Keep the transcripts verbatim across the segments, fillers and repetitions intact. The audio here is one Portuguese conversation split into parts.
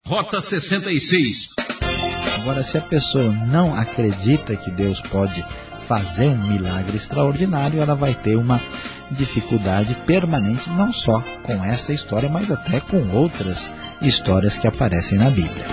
Rota sessenta e seis. Agora, se a pessoa não acredita que Deus pode fazer um milagre extraordinário, ela vai ter uma dificuldade permanente, não só com essa história, mas até com outras histórias que aparecem na Bíblia.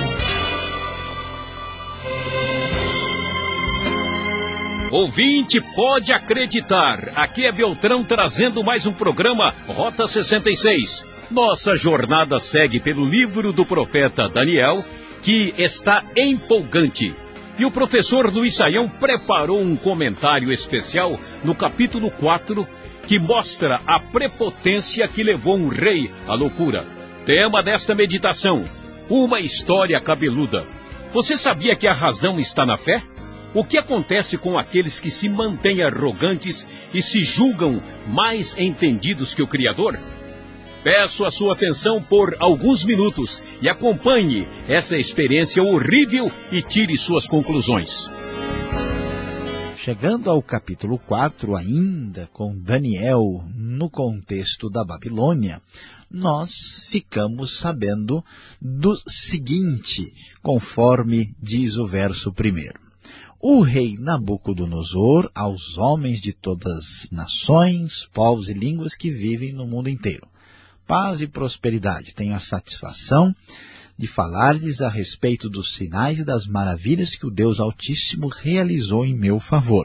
Ouvinte, pode acreditar, aqui é Beltrão trazendo mais um programa Rota sessenta e seis. Nossa jornada segue pelo livro do profeta Daniel, que está empolgante. E o professor Luiz Saião preparou um comentário especial no capítulo quatro, que mostra a prepotência que levou um rei à loucura. Tema desta meditação: uma história cabeluda. Você sabia que a razão está na fé? O que acontece com aqueles que se mantêm arrogantes e se julgam mais entendidos que o Criador? Peço a sua atenção por alguns minutos e acompanhe essa experiência horrível e tire suas conclusões. Chegando ao capítulo quatro, ainda com Daniel no contexto da Babilônia, nós ficamos sabendo do seguinte, conforme diz o verso primeiro. O rei Nabucodonosor, aos homens de todas as nações, povos e línguas que vivem no mundo inteiro: paz e prosperidade. Tenho a satisfação de falar-lhes a respeito dos sinais e das maravilhas que o Deus Altíssimo realizou em meu favor.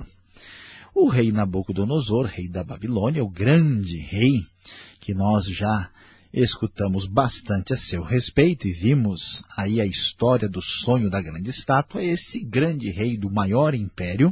O rei Nabucodonosor, rei da Babilônia, o grande rei, que nós já escutamos bastante a seu respeito e vimos aí a história do sonho da grande estátua, esse grande rei do maior império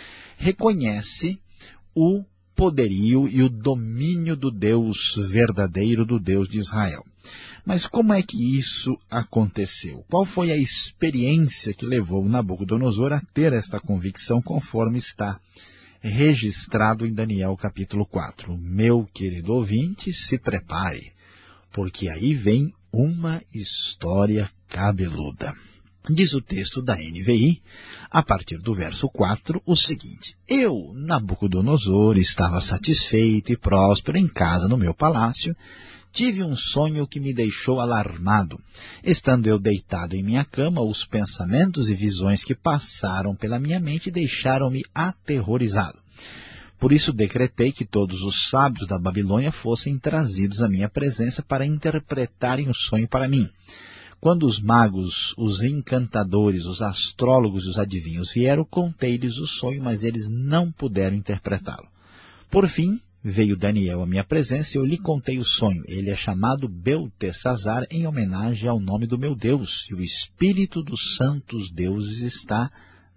reconhece o poderio e o domínio do Deus verdadeiro, do Deus de Israel. Mas como é que isso aconteceu? Qual foi a experiência que levou Nabucodonosor a ter esta convicção, conforme está registrado em Daniel capítulo quatro? Meu querido ouvinte, se prepare, porque aí vem uma história cabeluda. Diz o texto da N V I, a partir do verso quatro, o seguinte: Eu, Nabucodonosor, estava satisfeito e próspero em casa no meu palácio. Tive um sonho que me deixou alarmado. Estando eu deitado em minha cama, os pensamentos e visões que passaram pela minha mente deixaram-me aterrorizado. Por isso decretei que todos os sábios da Babilônia fossem trazidos à minha presença para interpretarem o sonho para mim. Quando os magos, os encantadores, os astrólogos e os adivinhos vieram, contei-lhes o sonho, mas eles não puderam interpretá-lo. Por fim, veio Daniel à minha presença e eu lhe contei o sonho. Ele é chamado Beltesazar em homenagem ao nome do meu Deus, e o espírito dos santos deuses está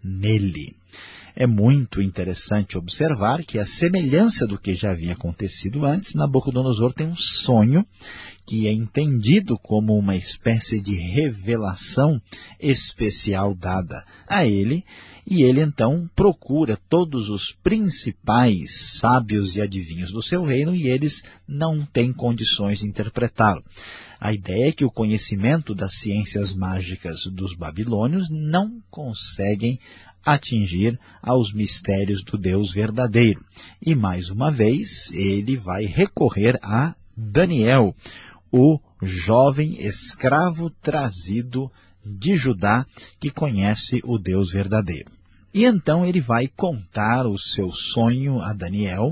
nele. É muito interessante observar que, a semelhança do que já havia acontecido antes, Nabucodonosor tem um sonho que é entendido como uma espécie de revelação especial dada a ele, e ele então procura todos os principais sábios e adivinhos do seu reino, e eles não têm condições de interpretá-lo. A ideia é que o conhecimento das ciências mágicas dos babilônios não conseguem atingir aos mistérios do Deus verdadeiro. E mais uma vez ele vai recorrer a Daniel, o jovem escravo trazido de Judá, que conhece o Deus verdadeiro. E então ele vai contar o seu sonho a Daniel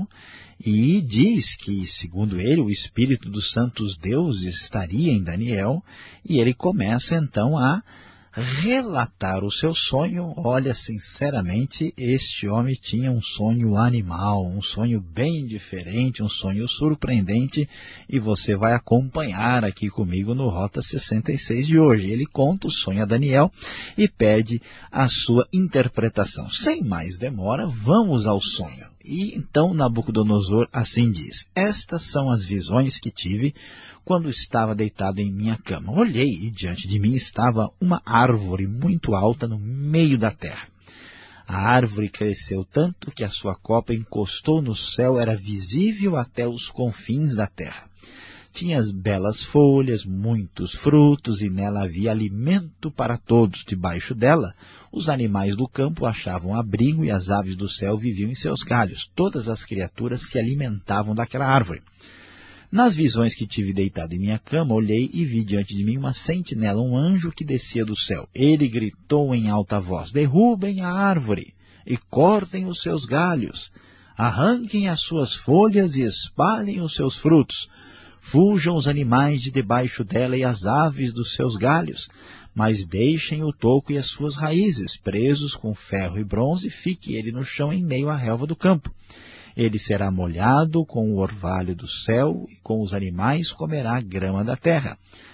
e diz que, segundo ele, o espírito dos santos deuses estaria em Daniel, e ele começa então a relatar o seu sonho. Olha, sinceramente, este homem tinha um sonho animal, um sonho bem diferente, um sonho surpreendente, e você vai acompanhar aqui comigo no Rota sessenta e seis de hoje. Ele conta o sonho a Daniel e pede a sua interpretação. Sem mais demora, vamos ao sonho. E então Nabucodonosor assim diz: Estas são as visões que tive quando estava deitado em minha cama. Olhei e diante de mim estava uma árvore muito alta no meio da terra. A árvore cresceu tanto que a sua copa encostou no céu, era visível até os confins da terra. Tinha belas folhas, muitos frutos, e nela havia alimento para todos. Debaixo dela, os animais do campo achavam abrigo e as aves do céu viviam em seus galhos. Todas as criaturas se alimentavam daquela árvore. Nas visões que tive deitado em minha cama, olhei e vi diante de mim uma sentinela, um anjo que descia do céu. Ele gritou em alta voz, derrubem a árvore e cortem os seus galhos, arranquem as suas folhas e espalhem os seus frutos. Fujam os animais de debaixo dela e as aves dos seus galhos, mas deixem o toco e as suas raízes, presos com ferro e bronze, fique ele no chão em meio à relva do campo. Ele será molhado com o orvalho do céu e com os animais comerá a grama da terra.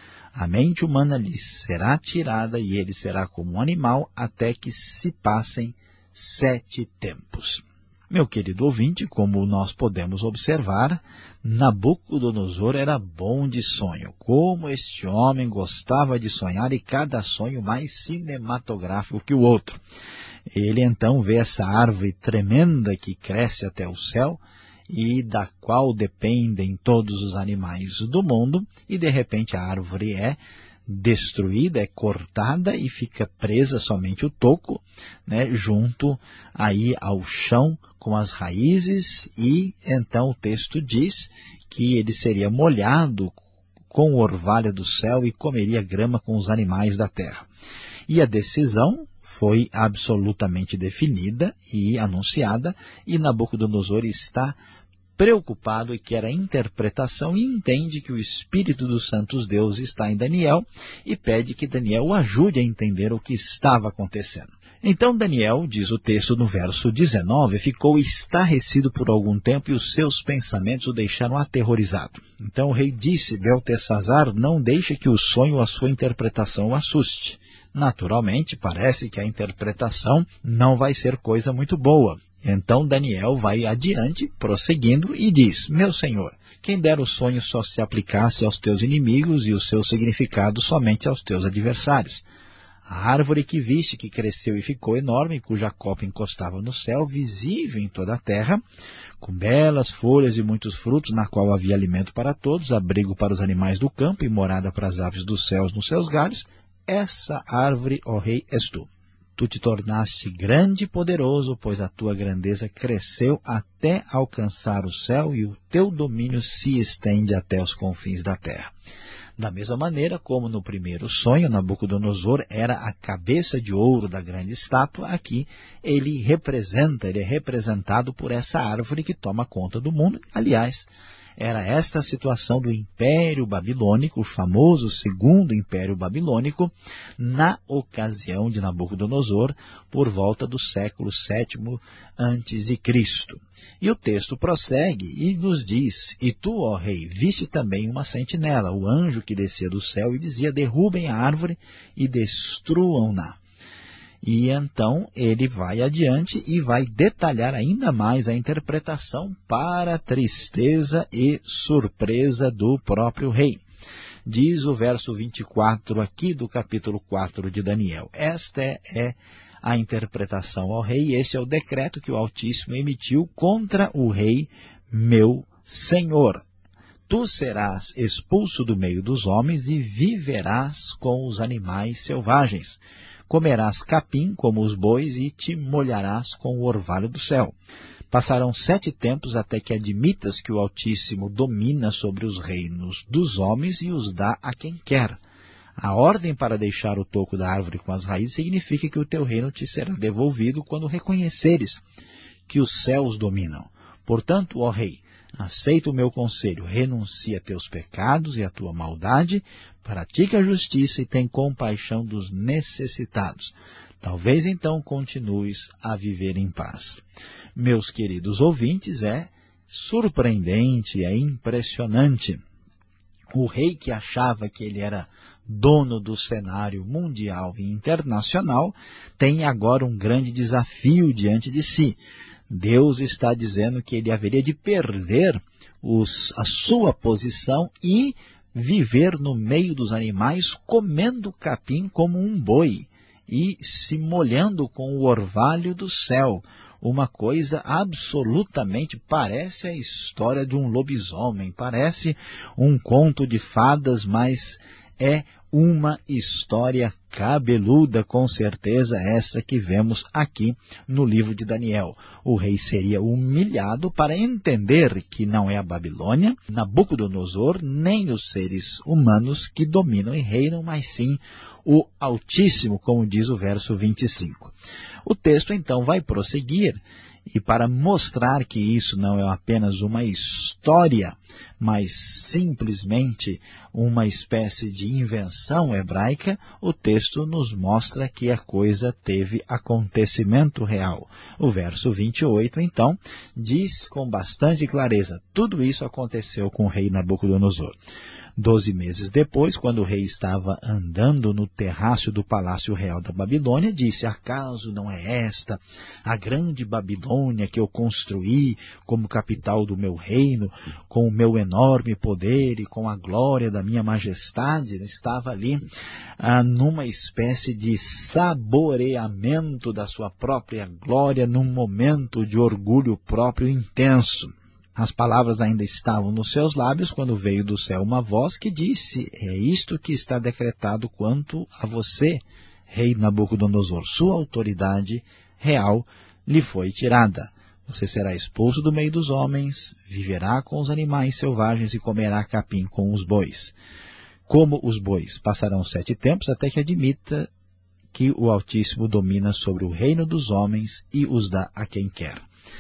A mente humana lhe será tirada e ele será como um animal até que se passem sete tempos. Meu querido ouvinte, como nós podemos observar, Nabucodonosor era bom de sonho. Como este homem gostava de sonhar e cada sonho mais cinematográfico que o outro. Ele então vê essa árvore tremenda que cresce até o céu e da qual dependem todos os animais do mundo, e de repente a árvore é destruída, é cortada e fica presa somente o toco, né, junto aí ao chão com as raízes, e então o texto diz que ele seria molhado com o orvalho do céu e comeria grama com os animais da terra. E a decisão foi absolutamente definida e anunciada, e Nabucodonosor está preocupado e quer a interpretação e entende que o Espírito dos Santos Deus está em Daniel e pede que Daniel o ajude a entender o que estava acontecendo. Então Daniel, diz o texto no verso dezenove, ficou estarrecido por algum tempo e os seus pensamentos o deixaram aterrorizado. Então o rei disse, Beltesazar, não deixe que o sonho ou a sua interpretação o assuste. Naturalmente, parece que a interpretação não vai ser coisa muito boa. Então Daniel vai adiante, prosseguindo, e diz, meu senhor, quem dera o sonho só se aplicasse aos teus inimigos e o seu significado somente aos teus adversários. A árvore que viste, que cresceu e ficou enorme, cuja copa encostava no céu, visível em toda a terra, com belas folhas e muitos frutos, na qual havia alimento para todos, abrigo para os animais do campo e morada para as aves dos céus nos seus galhos, essa árvore, ó rei, és tu. Tu te tornaste grande e poderoso, pois a tua grandeza cresceu até alcançar o céu e o teu domínio se estende até os confins da terra. Da mesma maneira como no primeiro sonho, Nabucodonosor era a cabeça de ouro da grande estátua, aqui ele representa, ele é representado por essa árvore que toma conta do mundo. Aliás, era esta a situação do Império Babilônico, o famoso segundo Império Babilônico, na ocasião de Nabucodonosor, por volta do século sétimo antes de Cristo. E o texto prossegue e nos diz, e tu, ó rei, viste também uma sentinela, o anjo que descia do céu e dizia, derrubem a árvore e destruam-na. E então ele vai adiante e vai detalhar ainda mais a interpretação para a tristeza e surpresa do próprio rei. Diz o verso vinte e quatro aqui do capítulo quatro de Daniel. Esta é a interpretação ao rei, este é o decreto que o Altíssimo emitiu contra o rei, meu senhor. Tu serás expulso do meio dos homens e viverás com os animais selvagens. Comerás capim como os bois e te molharás com o orvalho do céu. Passarão sete tempos até que admitas que o Altíssimo domina sobre os reinos dos homens e os dá a quem quer. A ordem para deixar o toco da árvore com as raízes significa que o teu reino te será devolvido quando reconheceres que os céus dominam. Portanto, ó rei, aceita o meu conselho, renuncia a teus pecados e a tua maldade, pratica a justiça e tem compaixão dos necessitados. Talvez então continues a viver em paz. Meus queridos ouvintes, é surpreendente, é impressionante. O rei que achava que ele era dono do cenário mundial e internacional tem agora um grande desafio diante de si. Deus está dizendo que ele haveria de perder os, a sua posição e viver no meio dos animais comendo capim como um boi e se molhando com o orvalho do céu. Uma coisa absolutamente, parece a história de um lobisomem, parece um conto de fadas, mas é uma história cabeluda, com certeza essa que vemos aqui no livro de Daniel. O rei seria humilhado para entender que não é a Babilônia, Nabucodonosor, nem os seres humanos que dominam e reinam, mas sim o Altíssimo, como diz o verso vinte e cinco. O texto então vai prosseguir, e para mostrar que isso não é apenas uma história, mas simplesmente uma espécie de invenção hebraica, o texto nos mostra que a coisa teve acontecimento real. O verso vinte e oito, então, diz com bastante clareza: tudo isso aconteceu com o rei Nabucodonosor. Doze meses depois, quando o rei estava andando no terraço do Palácio Real da Babilônia, disse: acaso não é esta a grande Babilônia que eu construí como capital do meu reino, com o meu enorme poder e com a glória da minha majestade? Ele estava ali ah, numa espécie de saboreamento da sua própria glória, num momento de orgulho próprio intenso. As palavras ainda estavam nos seus lábios quando veio do céu uma voz que disse: é isto que está decretado quanto a você, rei Nabucodonosor. Sua autoridade real lhe foi tirada. Você será expulso do meio dos homens, viverá com os animais selvagens e comerá capim com os bois. Como os bois, passarão sete tempos até que admita que o Altíssimo domina sobre o reino dos homens e os dá a quem quer.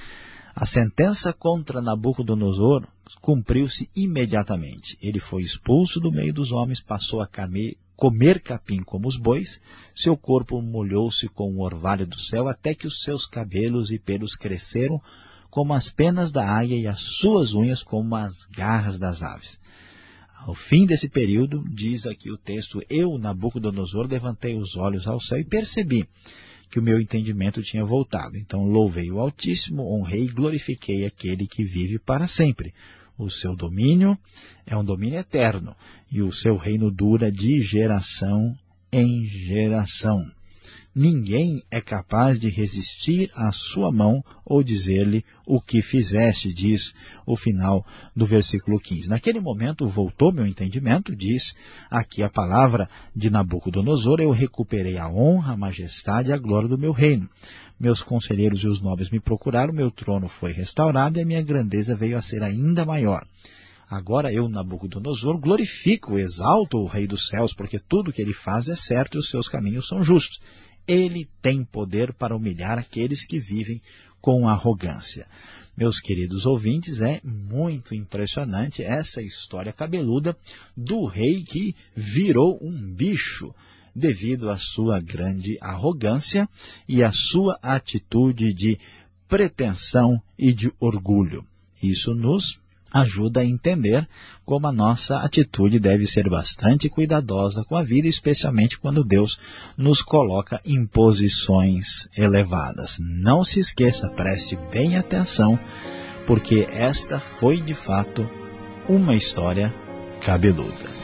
A sentença contra Nabucodonosor cumpriu-se imediatamente. Ele foi expulso do meio dos homens, passou a comer, comer capim como os bois, seu corpo molhou-se com o orvalho do céu, até que os seus cabelos e pelos cresceram como as penas da águia e as suas unhas como as garras das aves. Ao fim desse período, diz aqui o texto, eu, Nabucodonosor, levantei os olhos ao céu e percebi que o meu entendimento tinha voltado. Então louvei o Altíssimo, honrei e glorifiquei aquele que vive para sempre. O seu domínio é um domínio eterno, e o seu reino dura de geração em geração. Ninguém é capaz de resistir à sua mão ou dizer-lhe o que fizeste, diz o final do versículo quinze. Naquele momento voltou meu entendimento, diz aqui a palavra de Nabucodonosor, eu recuperei a honra, a majestade e a glória do meu reino. Meus conselheiros e os nobres me procuraram, meu trono foi restaurado e a minha grandeza veio a ser ainda maior. Agora eu, Nabucodonosor, glorifico, exalto o Rei dos céus, porque tudo que ele faz é certo e os seus caminhos são justos. Ele tem poder para humilhar aqueles que vivem com arrogância. Meus queridos ouvintes, é muito impressionante essa história cabeluda do rei que virou um bicho devido à sua grande arrogância e à sua atitude de pretensão e de orgulho. Isso nos ajuda a entender como a nossa atitude deve ser bastante cuidadosa com a vida, especialmente quando Deus nos coloca em posições elevadas. Não se esqueça, preste bem atenção, porque esta foi de fato uma história cabeluda.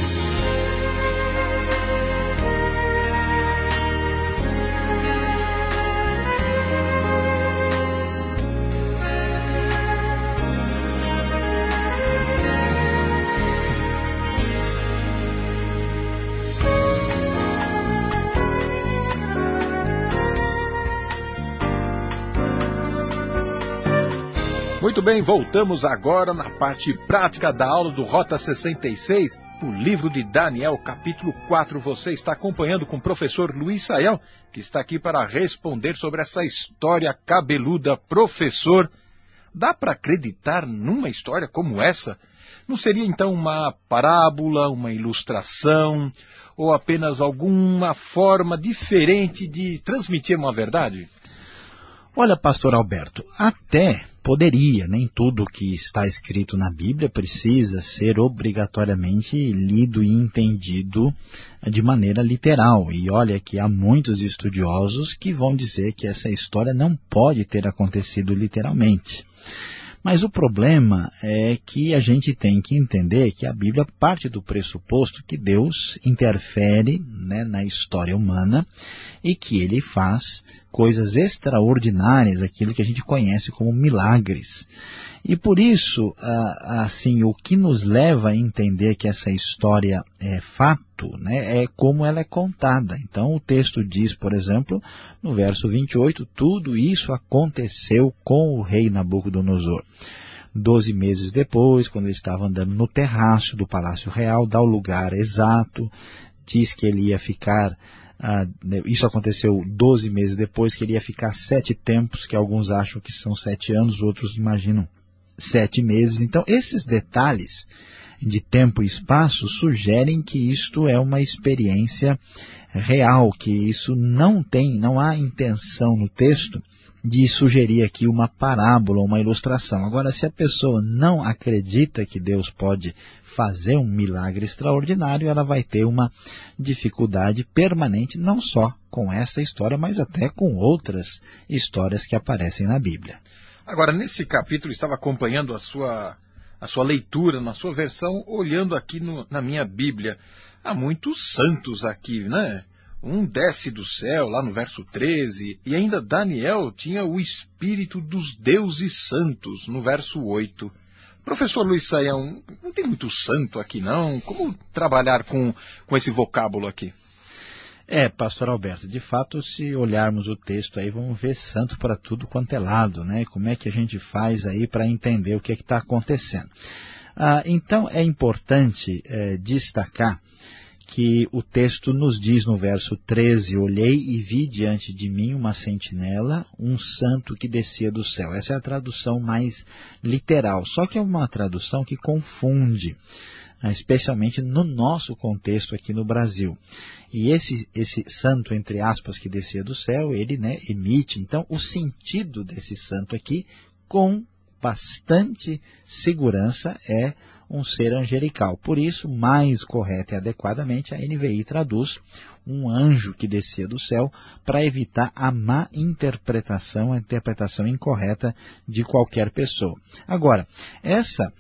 Muito bem, voltamos agora na parte prática da aula do Rota sessenta e seis, o livro de Daniel, capítulo quatro. Você está acompanhando com o professor Luiz Saião, que está aqui para responder sobre essa história cabeluda. Professor, dá para acreditar numa história como essa? Não seria então uma parábola, uma ilustração, ou apenas alguma forma diferente de transmitir uma verdade? Olha, pastor Alberto, até poderia, nem tudo que está escrito na Bíblia precisa ser obrigatoriamente lido e entendido de maneira literal. E olha que há muitos estudiosos que vão dizer que essa história não pode ter acontecido literalmente. Mas o problema é que a gente tem que entender que a Bíblia parte do pressuposto que Deus interfere, né, na história humana e que Ele faz coisas extraordinárias, aquilo que a gente conhece como milagres. E por isso, assim, o que nos leva a entender que essa história é fato, né, é como ela é contada. Então o texto diz, por exemplo, no verso vinte e oito, tudo isso aconteceu com o rei Nabucodonosor. Doze meses depois, quando ele estava andando no terraço do Palácio Real, dá o lugar exato, diz que ele ia ficar, ah, isso aconteceu doze meses depois, que ele ia ficar sete tempos, que alguns acham que são sete anos, outros imaginam sete meses. Então, esses detalhes de tempo e espaço sugerem que isto é uma experiência real, que isso não tem, não há intenção no texto de sugerir aqui uma parábola, uma ilustração. Agora, se a pessoa não acredita que Deus pode fazer um milagre extraordinário, ela vai ter uma dificuldade permanente, não só com essa história, mas até com outras histórias que aparecem na Bíblia. Agora, nesse capítulo, estava acompanhando a sua, a sua leitura, na sua versão, olhando aqui no, na minha Bíblia. Há muitos santos aqui, né? Um desce do céu, lá no verso treze, e ainda Daniel tinha o espírito dos deuses santos, no verso oito. Professor Luiz Saião, não tem muito santo aqui não? Como trabalhar com, com esse vocábulo aqui? É, pastor Alberto, de fato, se olharmos o texto aí, vamos ver santo para tudo quanto é lado, né? Como é que a gente faz aí para entender o que é que está acontecendo? Ah, então, é importante é, destacar que o texto nos diz no verso treze, olhei e vi diante de mim uma sentinela, um santo que descia do céu. Essa é a tradução mais literal, só que é uma tradução que confunde, especialmente no nosso contexto aqui no Brasil. E esse, esse santo, entre aspas, que descia do céu, ele, né, emite, então, o sentido desse santo aqui, com bastante segurança, é um ser angelical. Por isso, mais correta e adequadamente, a N V I traduz um anjo que descia do céu, para evitar a má interpretação, a interpretação incorreta de qualquer pessoa. Agora, essa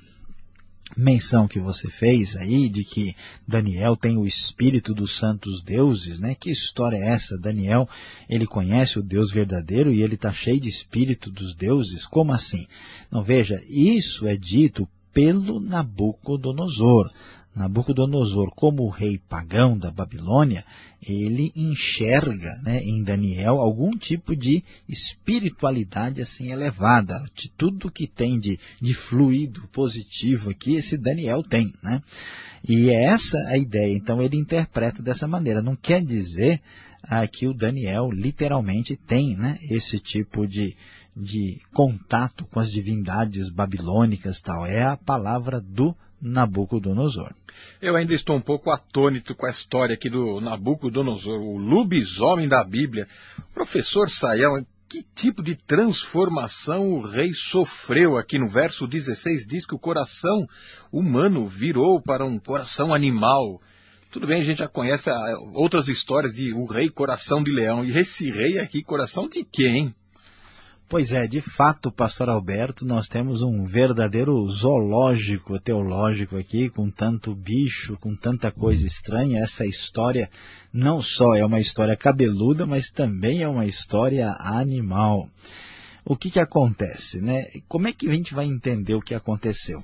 menção que você fez aí, de que Daniel tem o espírito dos santos deuses, né? Que história é essa? Daniel, ele conhece o Deus verdadeiro e ele está cheio de espírito dos deuses? Como assim? Não, veja, isso é dito pelo Nabucodonosor. Nabucodonosor, como o rei pagão da Babilônia, ele enxerga, né, em Daniel algum tipo de espiritualidade assim elevada. De tudo que tem de, de fluido positivo aqui, esse Daniel tem, né? E é essa a ideia. Então ele interpreta dessa maneira. Não quer dizer ah, que o Daniel literalmente tem, né, esse tipo de, de contato com as divindades babilônicas, tal. É a palavra do Nabucodonosor. Eu ainda estou um pouco atônito com a história aqui do Nabucodonosor, o lobisomem da Bíblia. Professor Saião, que tipo de transformação o rei sofreu? Aqui no verso dezesseis diz que o coração humano virou para um coração animal. Tudo bem, a gente já conhece outras histórias de o rei coração de leão. E esse rei aqui, coração de quê, hein? Pois é, de fato, pastor Alberto, nós temos um verdadeiro zoológico teológico aqui, com tanto bicho, com tanta coisa estranha. Essa história não só é uma história cabeluda, mas também é uma história animal. O que que acontece, né? Como é que a gente vai entender o que aconteceu?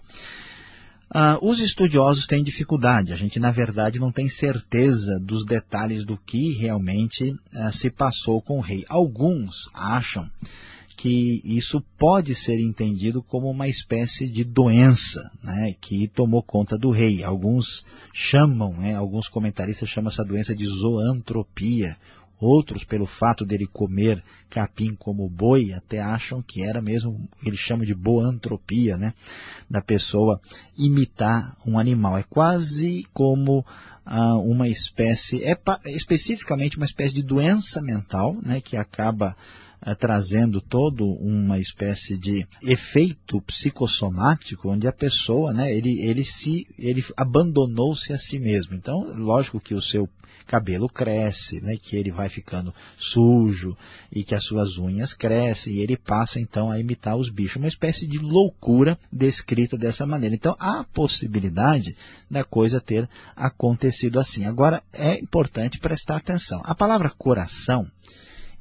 Ah, os estudiosos têm dificuldade, a gente na verdade não tem certeza dos detalhes do que realmente ah, se passou com o rei. Alguns acham que isso pode ser entendido como uma espécie de doença, né, que tomou conta do rei. Alguns chamam, né, alguns comentaristas chamam essa doença de zoantropia. Outros, pelo fato dele comer capim como boi, até acham que era mesmo, eles chamam de boantropia, né, da pessoa imitar um animal. É quase como ah, uma espécie, é pa, especificamente uma espécie de doença mental, né, que acaba ah, trazendo todo uma espécie de efeito psicossomático, onde a pessoa, né, ele, ele, se, ele abandonou-se a si mesmo. Então, lógico que o seu cabelo cresce, né, que ele vai ficando sujo e que as suas unhas crescem e ele passa então a imitar os bichos. Uma espécie de loucura descrita dessa maneira. Então há possibilidade da coisa ter acontecido assim. Agora é importante prestar atenção. A palavra coração,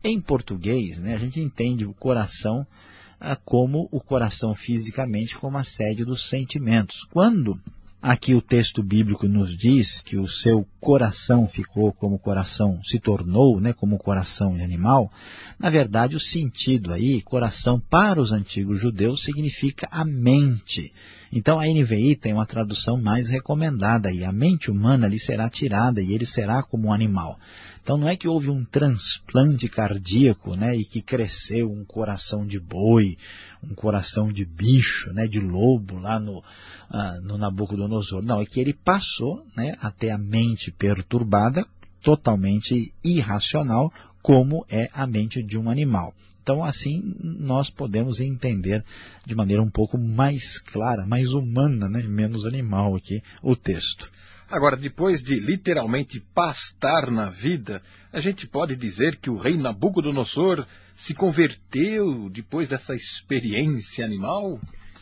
Em português, né, a gente entende o coração ah, como o coração fisicamente, como a sede dos sentimentos. Quando aqui o texto bíblico nos diz que o seu coração ficou como coração, se tornou, né, como coração de animal, na verdade o sentido aí, coração para os antigos judeus, significa a mente. Então a N V I tem uma tradução mais recomendada aí, a mente humana lhe será tirada e ele será como um animal. Então não é que houve um transplante cardíaco, né, e que cresceu um coração de boi, um coração de bicho, né, de lobo lá no, ah, no Nabucodonosor. Não, é que ele passou, né, até a mente perturbada, totalmente irracional, como é a mente de um animal. Então assim nós podemos entender de maneira um pouco mais clara, mais humana, né, menos animal aqui o texto. Agora, depois de literalmente pastar na vida, a gente pode dizer que o rei Nabucodonosor se converteu depois dessa experiência animal?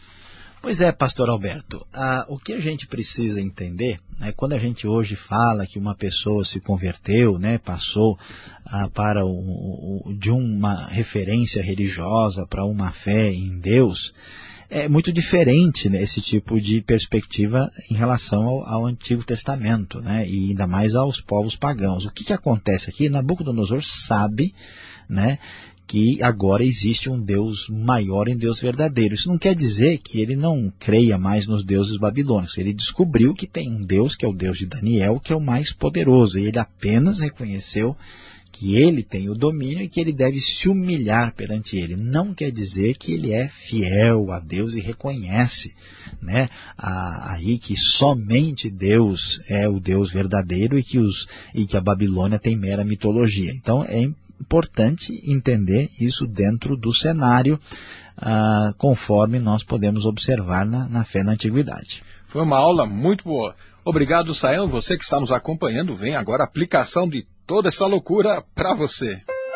Pois é, pastor Alberto, ah, o que a gente precisa entender, né, quando a gente hoje fala que uma pessoa se converteu, né, passou ah, para o, o, de uma referência religiosa para uma fé em Deus, é muito diferente, né, esse tipo de perspectiva em relação ao, ao Antigo Testamento, né, e ainda mais aos povos pagãos. O que, que acontece aqui? Nabucodonosor sabe, né, que agora existe um Deus maior em Deus verdadeiro. Isso não quer dizer que ele não creia mais nos deuses babilônicos. Ele descobriu que tem um Deus, que é o Deus de Daniel, que é o mais poderoso. E ele apenas reconheceu que ele tem o domínio e que ele deve se humilhar perante ele. Não quer dizer que ele é fiel a Deus e reconhece, né, aí que somente Deus é o Deus verdadeiro e que, os, e que a Babilônia tem mera mitologia. Então é importante entender isso dentro do cenário, ah, conforme nós podemos observar na, na fé na antiguidade. Foi uma aula muito boa. Obrigado, Sayão. Você que está nos acompanhando, vem agora a aplicação de toda essa loucura para você.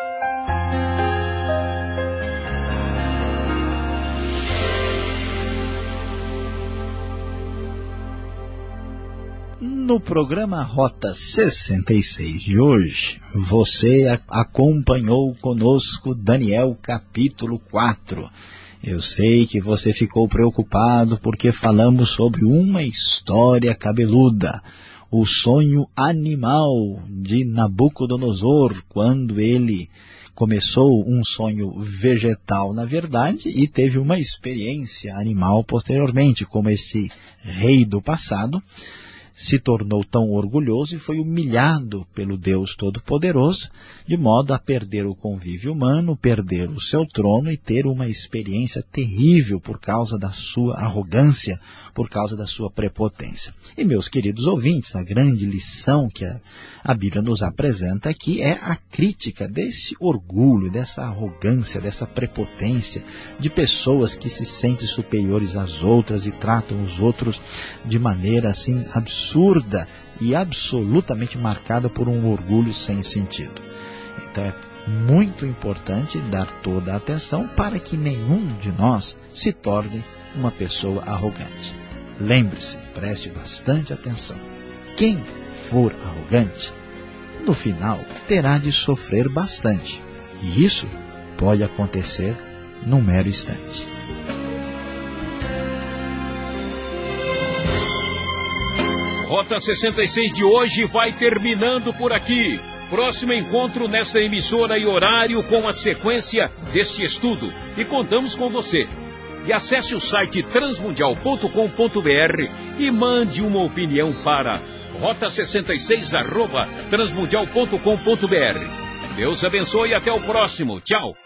No programa Rota sessenta e seis de hoje, você acompanhou conosco Daniel capítulo quatro. Eu sei que você ficou preocupado porque falamos sobre uma história cabeluda, o sonho animal de Nabucodonosor, quando ele começou um sonho vegetal, na verdade, e teve uma experiência animal posteriormente, como esse rei do passado se tornou tão orgulhoso e foi humilhado pelo Deus Todo-Poderoso, de modo a perder o convívio humano, perder o seu trono e ter uma experiência terrível por causa da sua arrogância, por causa da sua prepotência. E, meus queridos ouvintes, a grande lição que a, a Bíblia nos apresenta aqui é a crítica desse orgulho, dessa arrogância, dessa prepotência de pessoas que se sentem superiores às outras e tratam os outros de maneira assim absurda. absurda e absolutamente marcada por um orgulho sem sentido. Então é muito importante dar toda a atenção para que nenhum de nós se torne uma pessoa arrogante. Lembre-se, preste bastante atenção. Quem for arrogante, no final terá de sofrer bastante. E isso pode acontecer num mero instante. Rota sessenta e seis de hoje vai terminando por aqui. Próximo encontro nesta emissora e horário com a sequência deste estudo. E contamos com você. E acesse o site transmundial ponto com ponto br e mande uma opinião para rota sessenta e seis arroba transmundial ponto com ponto br. Deus abençoe e até o próximo. Tchau.